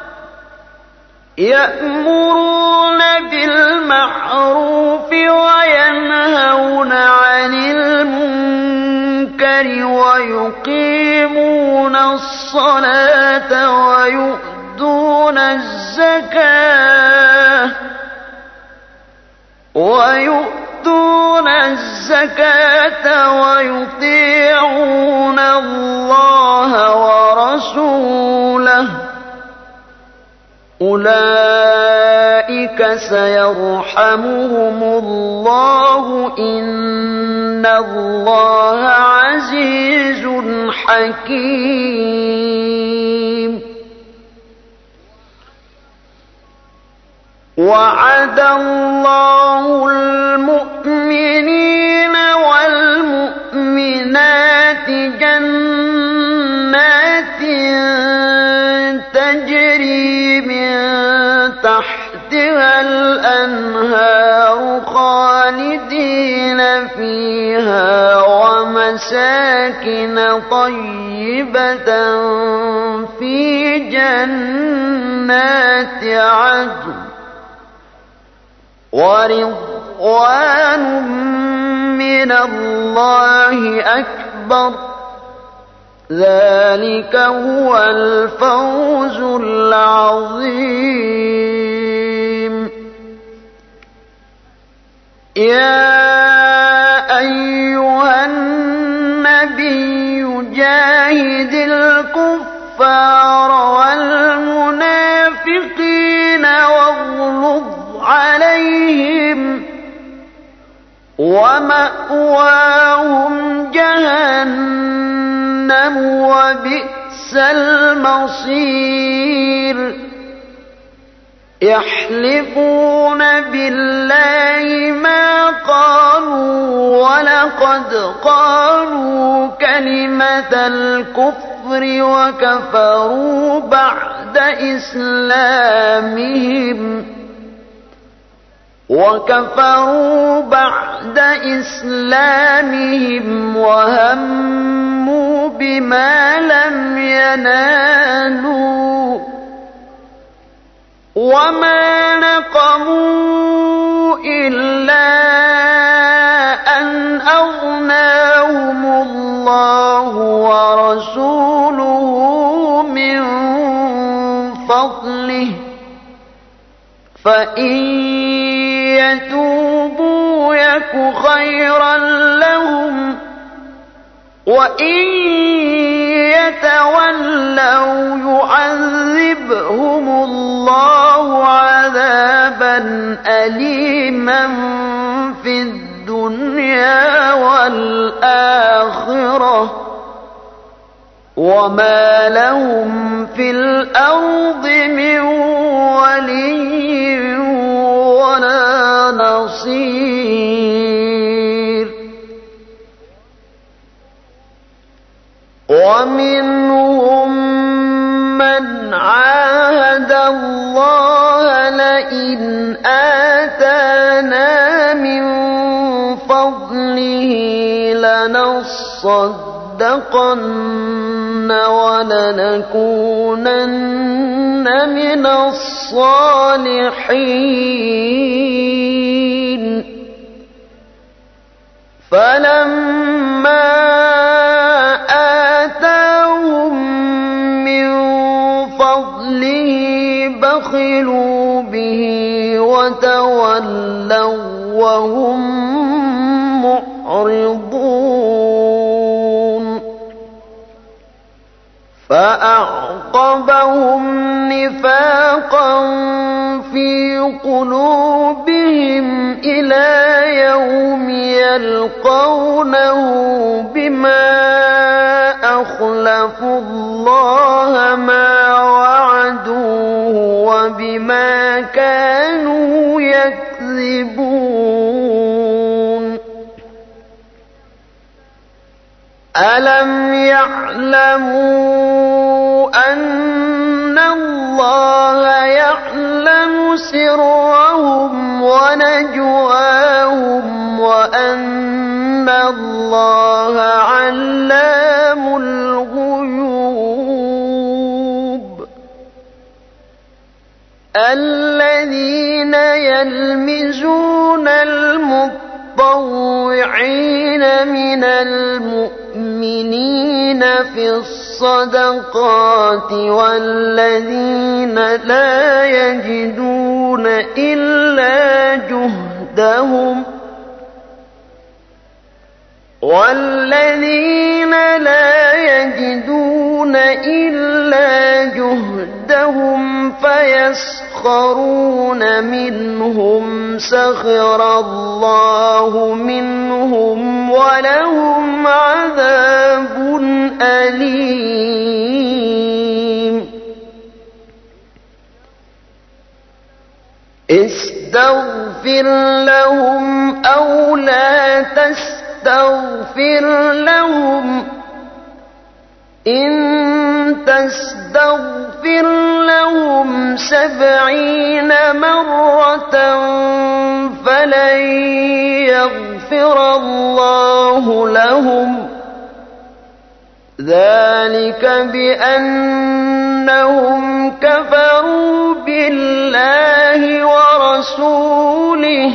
يأمرون بالمعروف وينهون عن المنكر ويقيمون الصلاة ويؤتون الزكاة ويطيعون الله ورسوله أولئك سيرحمهم الله إن الله عزيز حكيم وعد الله المؤمنين والمؤمنات جنات تجري من تحتها الأنهار خالدين فيها ومساكن طيبة في جنات عدن ورضوان من الله أكبر ذلك هو الفوز العظيم يا أيها ومأواهم جهنم وبئس المصير يحلفون بالله ما قالوا ولقد قالوا كلمة الكفر وكفروا بعد إسلامهم وهموا بما لم ينالوا وما نقموا إلا أن أغناهم الله ورسوله من فضله فإن يتوبوا يك خيرا لهم وإن يتولوا يعذبهم الله عذابا أليما في الدنيا والآخرة وما لهم في الأرض من ولي ولا نصير ومنهم من عاهد الله لئن آتانا من فضله لنصدقن ولنكونن من الصالحين فلما آتاهم من فضله بخلوا به وتولوا وهم معرضون فأعقبهم نفاقا في قلوبهم إلى يوم يلقونه بما أخلفوا الله ما وعدوه وبما كانوا يكذبون ألم يعلموا أن الله يعلم سرهم ونجواهم وأن الله علام الغيوب الذين يلمزون المطوعين من المؤمنين في الصدقات والذين لا يجدون إلا جهدهم فيسخرون منهم سخر الله منهم ولهم عذاب أليم استغفر لهم أو لا تستغفر لهم إن تستغفر لهم 70 مرة فلن يغفر الله لهم ذلك بأنهم كفروا بالله ورسوله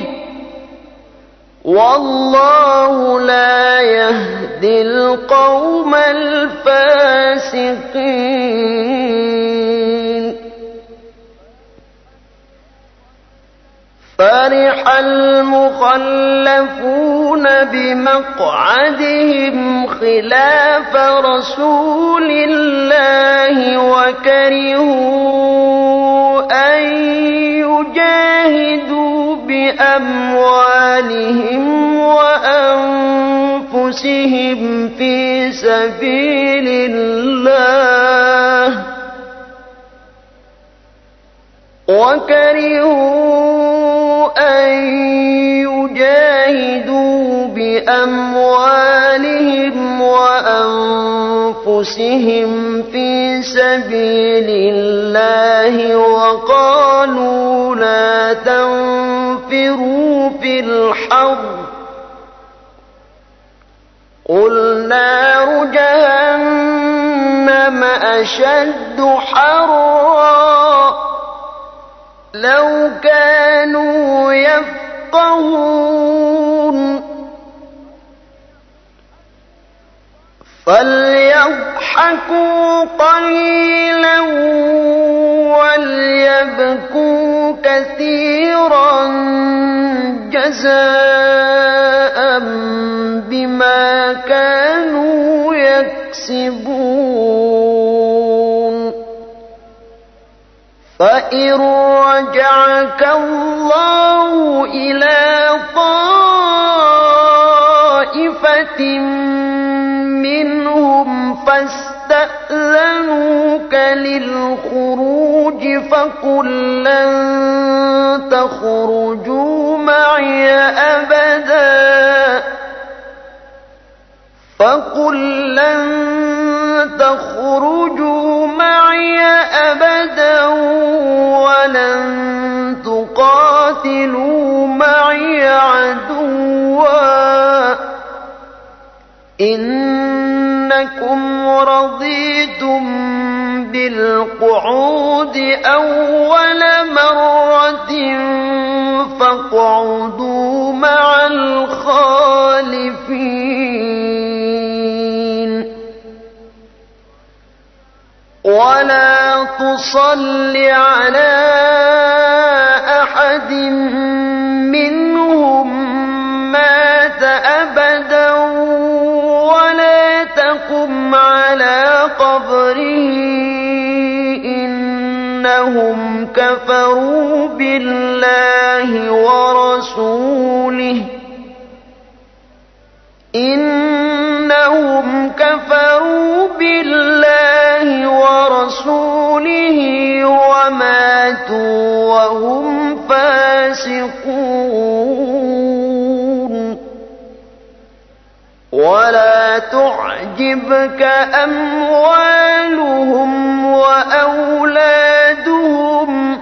والله لا يهدي القوم الفاسقين فرح المخلفون بمقعدهم خلاف رسول الله وكرهوا أن يجاهدوا بأموالهم وأنفسهم أنفسهم في سبيل الله وكرهوا أن يجاهدوا بأموالهم وأنفسهم في سبيل الله وقالوا لا تنفروا في الحر قل نار جهنم أشد حرا لو كانوا يفقهون فليضحكوا قليلا وليبكوا كثيرا جزاء بما كانوا يكسبون فإن رجعك الله إلى طائفة منهم فاستأذنوك للخروج فقل لن تخرجوا معي أبدا ولن تقاتلوا معي عدوا إنكم رضيتم بالقعود أول مرة فاقعدوا مع الخالفين ولا تصل على أحد منهم مات أبدا ولا تقم على قبره إنهم كفروا بالله ورسوله وماتوا وهم فاسقون ولا تعجبك أموالهم وأولادهم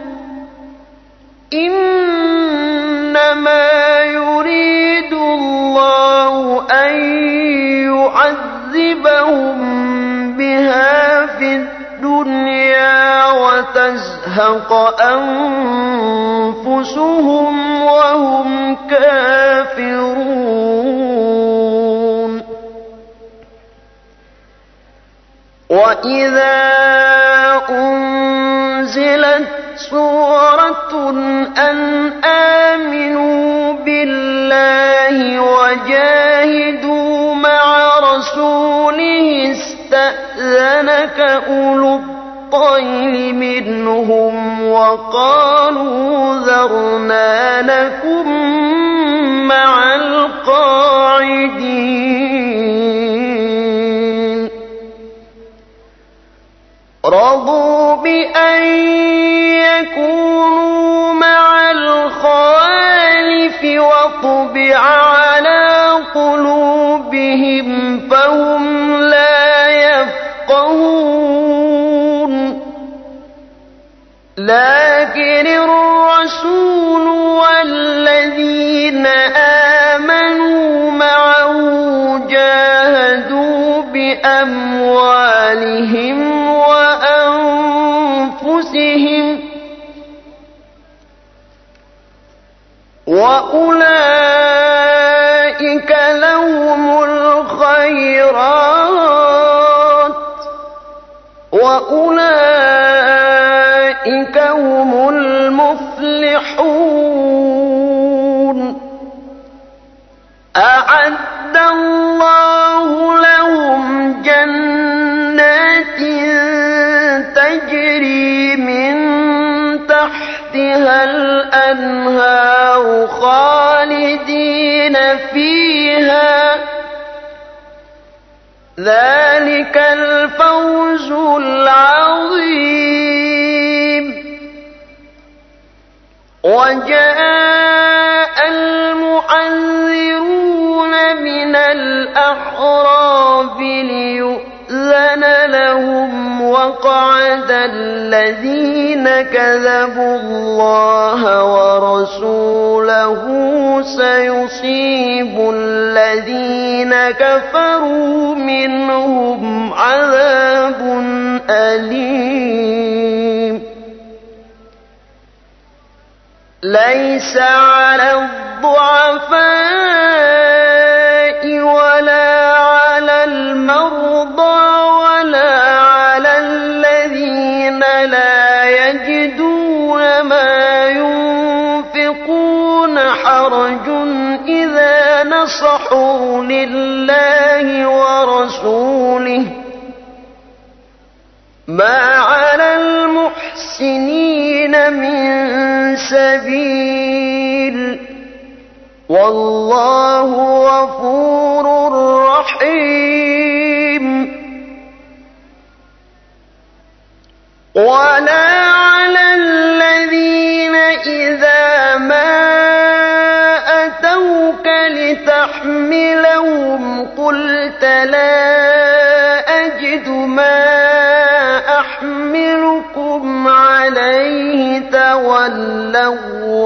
إنما يريد الله أن يعذبهم بها في الدنيا وتزهق أنفسهم وهم كافرون وإذا أنزلت سورة أن آمنوا بالله وجاهدوا مع رسوله استأذنك أولو الطول منهم وقالوا ذرنا لكم مع القاعدين رضوا بأن يكونوا مع الخوالف وطبع على قلوبهم فهم لا يفقهون لكن الرسول والذين آمنوا معه جاهدوا بأموالهم وأنفسهم وأولئك لهم الخيرات وأولئك هم المفلحون أعد الله لهم جنات تجري من تحتها الأنهار خالدين فيها ذلك الفوز العظيم. وجاء المحذرون من الأعراب ليؤذن لهم وقعد الذين كذبوا الله ورسوله سيصيب الذين كفروا منهم عذاب أليم. ليس على الضعفاء ولا على المرضى ولا على الذين لا يجدون ما ينفقون حرج إذا نصحوا لله ورسوله ما على المحسنين من سبيل والله غفور رحيم. ولا على الذين إذا ما أتوك لتحملهم قلت لا أجد ما أحملكم عليه تولوا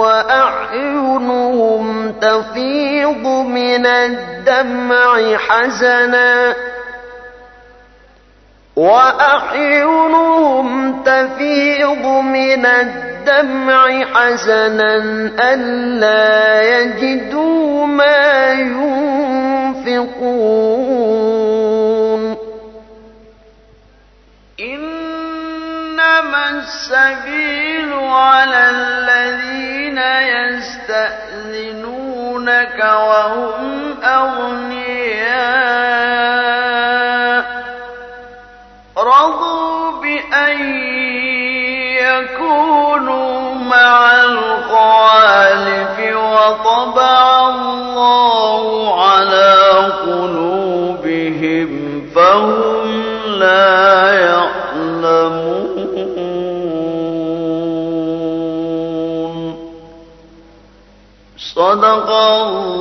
وأعينهم تفيض من الدمع حزنا ألا يجدوا ما ينفقون. إنما السبيل على الذين يستأذنونك وهم أغنياء رضوا بأن يكونوا مع الخوالف وطبع الله على قلوبهم فهم لا يعلمون. صدق الله